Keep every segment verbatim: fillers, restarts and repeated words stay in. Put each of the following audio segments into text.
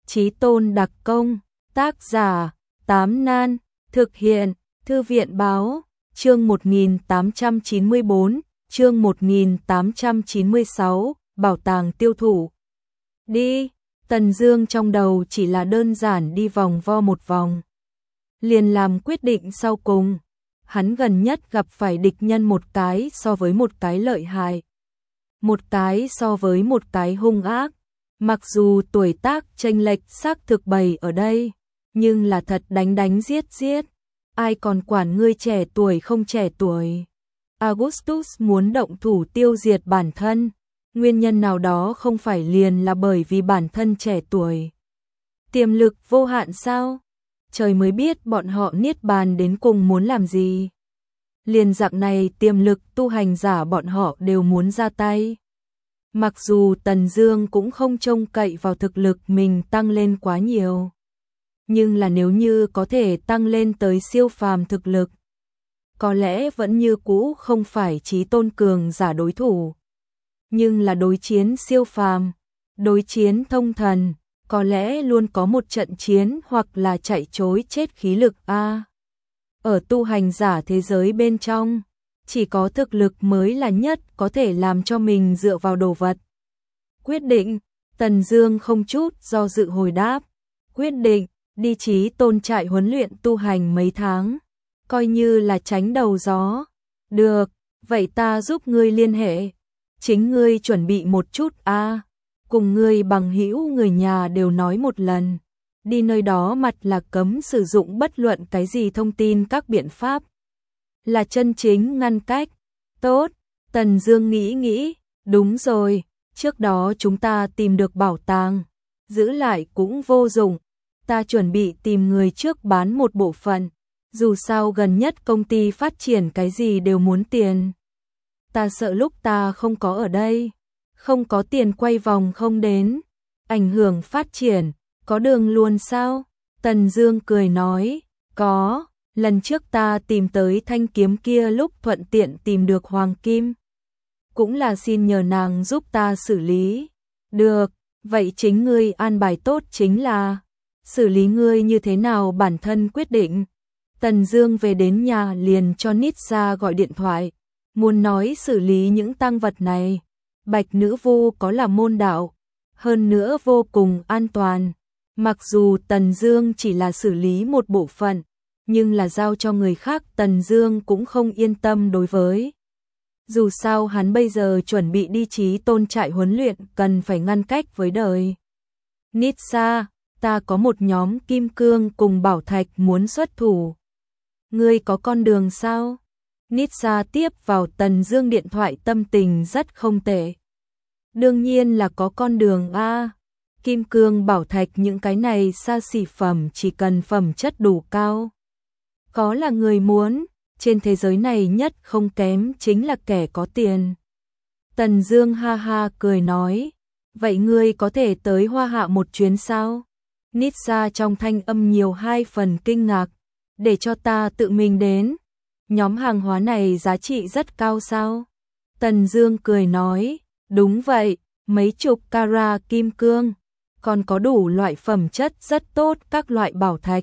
Chí Tôn đặc công, tác giả, Tám Nan, thực hiện, Thư viện báo, chương một nghìn tám trăm chín mươi bốn, chương một nghìn tám trăm chín mươi sáu, bảo tàng tiêu thụ. Đi, Tần Dương trong đầu chỉ là đơn giản đi vòng vo một vòng. Liền làm quyết định sau cùng, hắn gần nhất gặp phải địch nhân một cái so với một cái lợi hại. Một cái so với một cái hung ác. Mặc dù tuổi tác chênh lệch xác thực bày ở đây, nhưng là thật đánh đánh giết giết. Ai còn quản ngươi trẻ tuổi không trẻ tuổi. Augustus muốn động thủ tiêu diệt bản thân. Nguyên nhân nào đó không phải liền là bởi vì bản thân trẻ tuổi. Tiềm lực vô hạn sao? Trời mới biết bọn họ niết bàn đến cùng muốn làm gì. Liền dạng này tiềm lực tu hành giả bọn họ đều muốn ra tay. Mặc dù Tần Dương cũng không trông cậy vào thực lực mình tăng lên quá nhiều. Nhưng là nếu như có thể tăng lên tới siêu phàm thực lực, có lẽ vẫn như cũ không phải Chí Tôn cường giả đối thủ. Nhưng là đối chiến siêu phàm, đối chiến thông thần, có lẽ luôn có một trận chiến hoặc là chạy trối chết khí lực a. Ở tu hành giả thế giới bên trong, chỉ có thực lực mới là nhất có thể làm cho mình dựa vào đồ vật. Quyết định, Tần Dương không chút do dự hồi đáp, quyết định đi Chí Tôn trại huấn luyện tu hành mấy tháng, coi như là tránh đầu gió. Được, vậy ta giúp ngươi liên hệ, chính ngươi chuẩn bị một chút a, à, cùng ngươi bằng hữu người nhà đều nói một lần. Đi nơi đó mặt là cấm sử dụng bất luận cái gì thông tin các biện pháp. Là chân chính ngăn cách. Tốt, Tần Dương nghĩ nghĩ, đúng rồi, trước đó chúng ta tìm được bảo tàng, giữ lại cũng vô dụng, ta chuẩn bị tìm người trước bán một bộ phận, dù sao gần nhất công ty phát triển cái gì đều muốn tiền. Ta sợ lúc ta không có ở đây, không có tiền quay vòng không đến, ảnh hưởng phát triển, có đường luôn sao? Tần Dương cười nói, có. Lần trước ta tìm tới thanh kiếm kia lúc thuận tiện tìm được hoàng kim. Cũng là xin nhờ nàng giúp ta xử lý. Được, vậy chính ngươi an bài tốt chính là xử lý ngươi như thế nào bản thân quyết định. Tần Dương về đến nhà liền cho Nitsa gọi điện thoại, muốn nói xử lý những tang vật này. Bạch nữ vu có là môn đạo, hơn nữa vô cùng an toàn. Mặc dù Tần Dương chỉ là xử lý một bộ phận, nhưng là giao cho người khác Tần Dương cũng không yên tâm đối với. Dù sao hắn bây giờ chuẩn bị đi Chí Tôn trại huấn luyện cần phải ngăn cách với đời. Nitsa, ta có một nhóm kim cương cùng bảo thạch muốn xuất thủ. Ngươi có con đường sao? Nitsa tiếp vào Tần Dương điện thoại tâm tình rất không tệ. Đương nhiên là có con đường a. Kim cương bảo thạch những cái này xa xỉ phẩm chỉ cần phẩm chất đủ cao. Có là người muốn, trên thế giới này nhất không kém chính là kẻ có tiền. Tần Dương ha ha cười nói, vậy ngươi có thể tới Hoa Hạ một chuyến sao? Nitsa trong thanh âm nhiều hai phần kinh ngạc, để cho ta tự mình đến. Nhóm hàng hóa này giá trị rất cao sao? Tần Dương cười nói, đúng vậy, mấy chục carat kim cương, còn có đủ loại phẩm chất rất tốt các loại bảo thạch.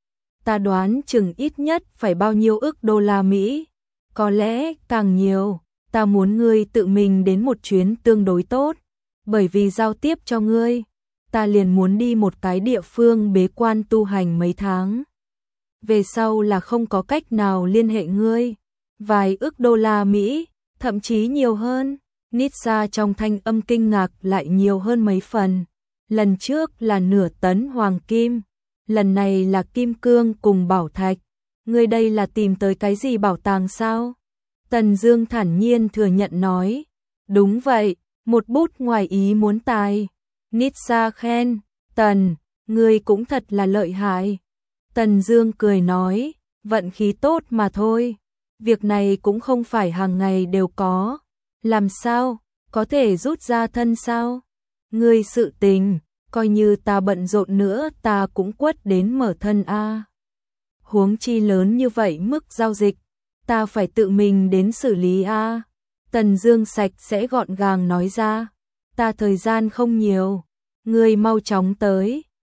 Ta đoán chừng ít nhất phải bao nhiêu ức đô la Mỹ, có lẽ càng nhiều. Ta muốn ngươi tự mình đến một chuyến tương đối tốt, bởi vì giao tiếp cho ngươi, ta liền muốn đi một cái địa phương bế quan tu hành mấy tháng. Về sau là không có cách nào liên hệ ngươi, vài ức đô la Mỹ, thậm chí nhiều hơn. Nitsa trong thanh âm kinh ngạc lại nhiều hơn mấy phần. Lần trước là nửa tấn hoàng kim, lần này là kim cương cùng bảo thạch. Ngươi đây là tìm tới cái gì bảo tàng sao? Tần Dương thản nhiên thừa nhận nói, đúng vậy, một bút ngoài ý muốn tài. Nitsa khen, Tần, ngươi cũng thật là lợi hại. Tần Dương cười nói, vận khí tốt mà thôi, việc này cũng không phải hàng ngày đều có. Làm sao, có thể rút ra thân sao? Ngươi sự tình, coi như ta bận rộn nữa ta cũng quất đến mở thân a. Huống chi lớn như vậy mức giao dịch, ta phải tự mình đến xử lý a. Tần Dương sạch sẽ gọn gàng nói ra, ta thời gian không nhiều, ngươi mau chóng tới,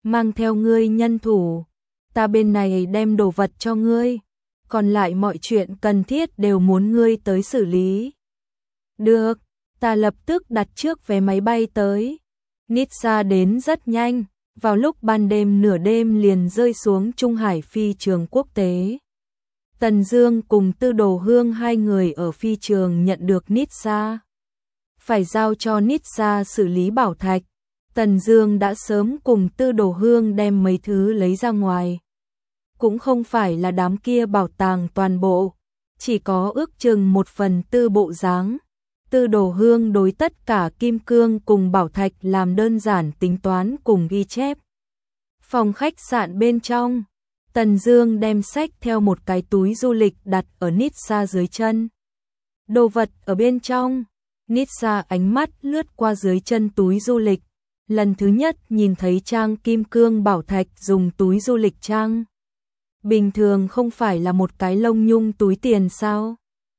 mang theo ngươi nhân thủ, ta bên này đem đồ vật cho ngươi, còn lại mọi chuyện cần thiết đều muốn ngươi tới xử lý. Được, ta lập tức đặt trước vé máy bay tới. Nitsa đến rất nhanh, vào lúc ban đêm nửa đêm liền rơi xuống Trung Hải phi trường quốc tế. Tần Dương cùng Tư Đồ Hương hai người ở phi trường nhận được Nitsa. Phải giao cho Nitsa xử lý bảo thạch. Tần Dương đã sớm cùng Tư Đồ Hương đem mấy thứ lấy ra ngoài. Cũng không phải là đám kia bảo tàng toàn bộ, chỉ có ước chừng một phần tư bộ dáng. Tư Đồ Hương đối tất cả kim cương cùng bảo thạch làm đơn giản tính toán cùng ghi chép. Phòng khách sạn bên trong, Tần Dương đem sách theo một cái túi du lịch đặt ở Nitsa dưới chân. Đồ vật ở bên trong, Nitsa ánh mắt lướt qua dưới chân túi du lịch, lần thứ nhất nhìn thấy trang kim cương bảo thạch dùng túi du lịch trang. Bình thường không phải là một cái lông nhung túi tiền sao?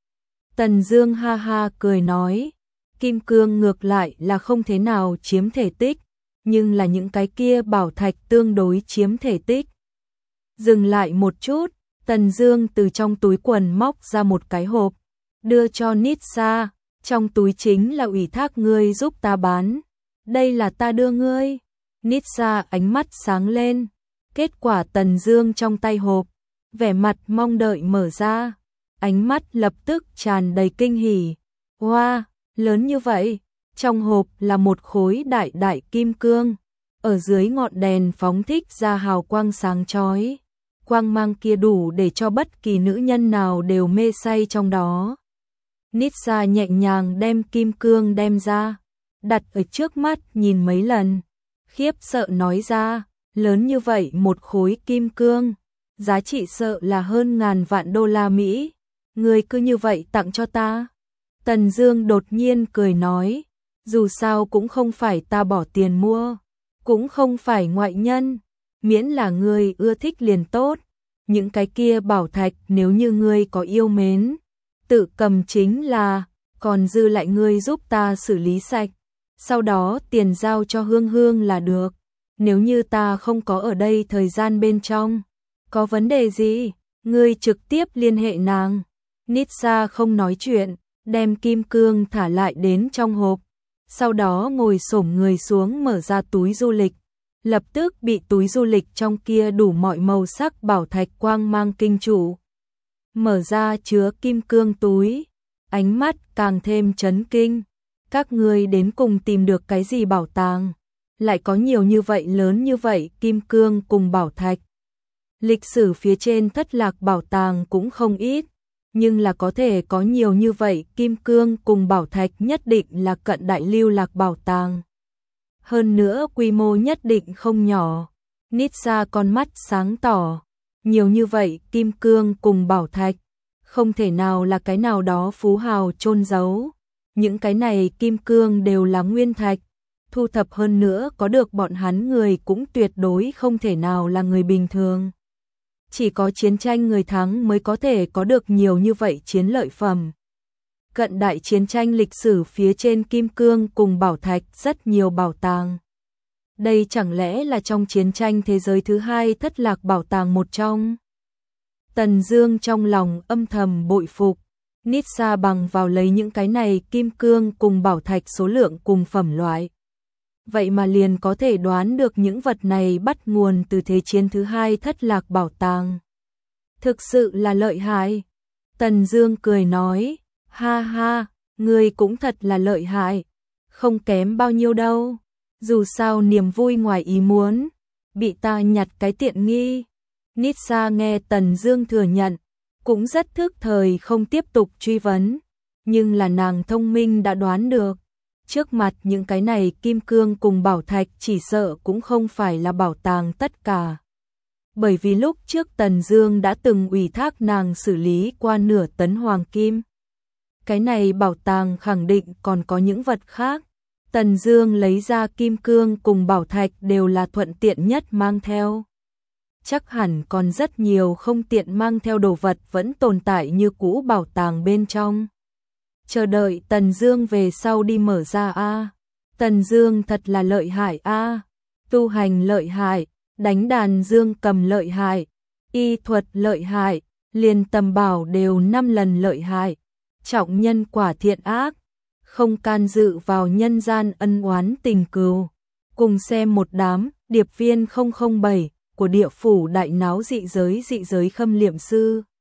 Tần Dương ha ha cười nói, kim cương ngược lại là không thế nào chiếm thể tích, nhưng là những cái kia bảo thạch tương đối chiếm thể tích. Dừng lại một chút, Tần Dương từ trong túi quần móc ra một cái hộp, đưa cho Nitsa, trong túi chính là ủy thác ngươi giúp ta bán. Đây là ta đưa ngươi. Nitsa ánh mắt sáng lên, kết quả Tần Dương trong tay hộp, vẻ mặt mong đợi mở ra, ánh mắt lập tức tràn đầy kinh hỉ. Wow, lớn như vậy, trong hộp là một khối đại đại kim cương, ở dưới ngọn đèn phóng thích ra hào quang sáng chói. Quang mang kia đủ để cho bất kỳ nữ nhân nào đều mê say trong đó. Nitsa nhẹ nhàng đem kim cương đem ra, đặt ở trước mắt nhìn mấy lần, khiếp sợ nói ra, lớn như vậy một khối kim cương, giá trị sợ là hơn ngàn vạn đô la Mỹ, ngươi cứ như vậy tặng cho ta. Tần Dương đột nhiên cười nói, dù sao cũng không phải ta bỏ tiền mua, cũng không phải ngoại nhân, miễn là ngươi ưa thích liền tốt, những cái kia bảo thạch nếu như ngươi có yêu mến, tự cầm chính là, còn dư lại ngươi giúp ta xử lý sạch, sau đó tiền giao cho Hương Hương là được, nếu như ta không có ở đây thời gian bên trong, có vấn đề gì, ngươi trực tiếp liên hệ nàng. Nitsa không nói chuyện, đem kim cương thả lại đến trong hộp, sau đó ngồi xổm người xuống mở ra túi du lịch, lập tức bị túi du lịch trong kia đủ mọi màu sắc bảo thạch quang mang kinh trụ. Mở ra chứa kim cương túi, ánh mắt càng thêm chấn kinh. Các ngươi đến cùng tìm được cái gì bảo tàng? Lại có nhiều như vậy lớn như vậy kim cương cùng bảo thạch. Lịch sử phía trên thất lạc bảo tàng cũng không ít, nhưng là có thể có nhiều như vậy kim cương cùng bảo thạch nhất định là cận đại lưu lạc bảo tàng. Hơn nữa quy mô nhất định không nhỏ. Nitsa con mắt sáng tỏ, nhiều như vậy kim cương cùng bảo thạch, không thể nào là cái nào đó phú hào chôn giấu. Những cái này kim cương đều là nguyên thạch, thu thập hơn nữa có được bọn hắn người cũng tuyệt đối không thể nào là người bình thường. Chỉ có chiến tranh người thắng mới có thể có được nhiều như vậy chiến lợi phẩm. Cận đại chiến tranh lịch sử phía trên kim cương cùng bảo thạch rất nhiều bảo tàng. Đây chẳng lẽ là trong chiến tranh thế giới thứ hai thất lạc bảo tàng một trong? Tần Dương trong lòng âm thầm bội phục. Nitsa bằng vào lấy những cái này kim cương cùng bảo thạch số lượng cùng phẩm loại. Vậy mà liền có thể đoán được những vật này bắt nguồn từ thế chiến thứ hai thất lạc bảo tàng. Thực sự là lợi hại. Tần Dương cười nói, ha ha, ngươi cũng thật là lợi hại, không kém bao nhiêu đâu. Dù sao niềm vui ngoài ý muốn, bị ta nhặt cái tiện nghi. Nitsa nghe Tần Dương thừa nhận, cũng rất thức thời không tiếp tục truy vấn, nhưng là nàng thông minh đã đoán được, trước mặt những cái này kim cương cùng bảo thạch chỉ sợ cũng không phải là bảo tàng tất cả. Bởi vì lúc trước Tần Dương đã từng ủy thác nàng xử lý qua nửa tấn hoàng kim. Cái này bảo tàng khẳng định còn có những vật khác. Tần Dương lấy ra kim cương cùng bảo thạch đều là thuận tiện nhất mang theo. Chắc hẳn còn rất nhiều không tiện mang theo đồ vật vẫn tồn tại như cũ bảo tàng bên trong. Chờ đợi Tần Dương về sau đi mở ra a. Tần Dương thật là lợi hại a, tu hành lợi hại, đánh đàn dương cầm lợi hại, y thuật lợi hại, liền tầm bảo đều năm lần lợi hại, trọng nhân quả thiện ác, không can dự vào nhân gian ân oán tình cừu. Cùng xem một đám điệp viên không không bảy của địa phủ đại náo dị giới dị giới khâm liệm sư.